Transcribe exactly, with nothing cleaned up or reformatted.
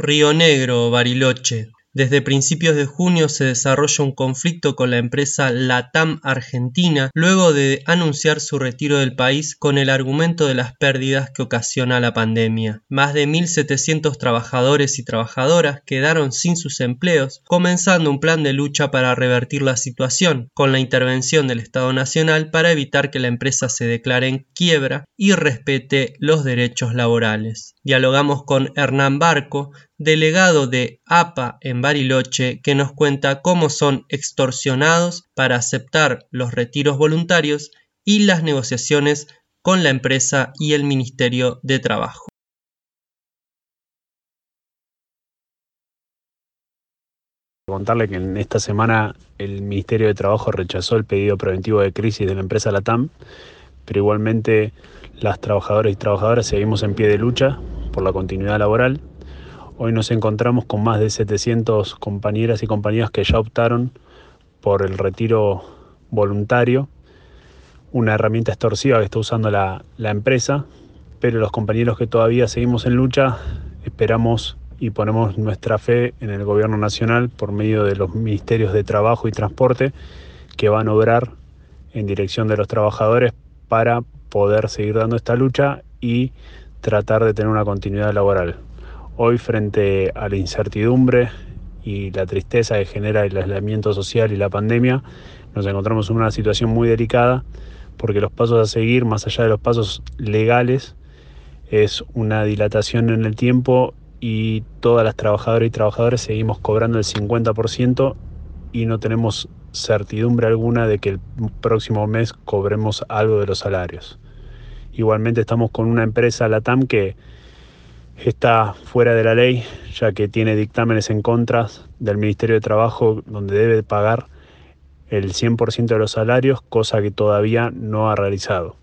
Río Negro, Bariloche. Desde principios de junio se desarrolla un conflicto con la empresa LATAM Argentina luego de anunciar su retiro del país con el argumento de las pérdidas que ocasiona la pandemia. Más de mil setecientos trabajadores y trabajadoras quedaron sin sus empleos, comenzando un plan de lucha para revertir la situación, con la intervención del Estado Nacional para evitar que la empresa se declare en quiebra y respete los derechos laborales. Dialogamos con Hernán Barco, delegado de A P A en Bariloche, que nos cuenta cómo son extorsionados para aceptar los retiros voluntarios y las negociaciones con la empresa y el Ministerio de Trabajo. Contarle que en esta semana el Ministerio de Trabajo rechazó el pedido preventivo de crisis de la empresa LATAM, pero igualmente las trabajadoras y trabajadoras seguimos en pie de lucha por la continuidad laboral. Hoy nos encontramos con más de setecientos compañeras y compañeros que ya optaron por el retiro voluntario, una herramienta extorsiva que está usando la, la empresa, pero los compañeros que todavía seguimos en lucha esperamos y ponemos nuestra fe en el gobierno nacional por medio de los ministerios de Trabajo y Transporte que van a obrar en dirección de los trabajadores para poder seguir dando esta lucha y tratar de tener una continuidad laboral. Hoy, frente a la incertidumbre y la tristeza que genera el aislamiento social y la pandemia, nos encontramos en una situación muy delicada porque los pasos a seguir, más allá de los pasos legales, es una dilatación en el tiempo y todas las trabajadoras y trabajadores seguimos cobrando el cincuenta por ciento y no tenemos certidumbre alguna de que el próximo mes cobremos algo de los salarios. Igualmente estamos con una empresa LATAM que está fuera de la ley, ya que tiene dictámenes en contra del Ministerio de Trabajo donde debe pagar el cien por ciento de los salarios, cosa que todavía no ha realizado.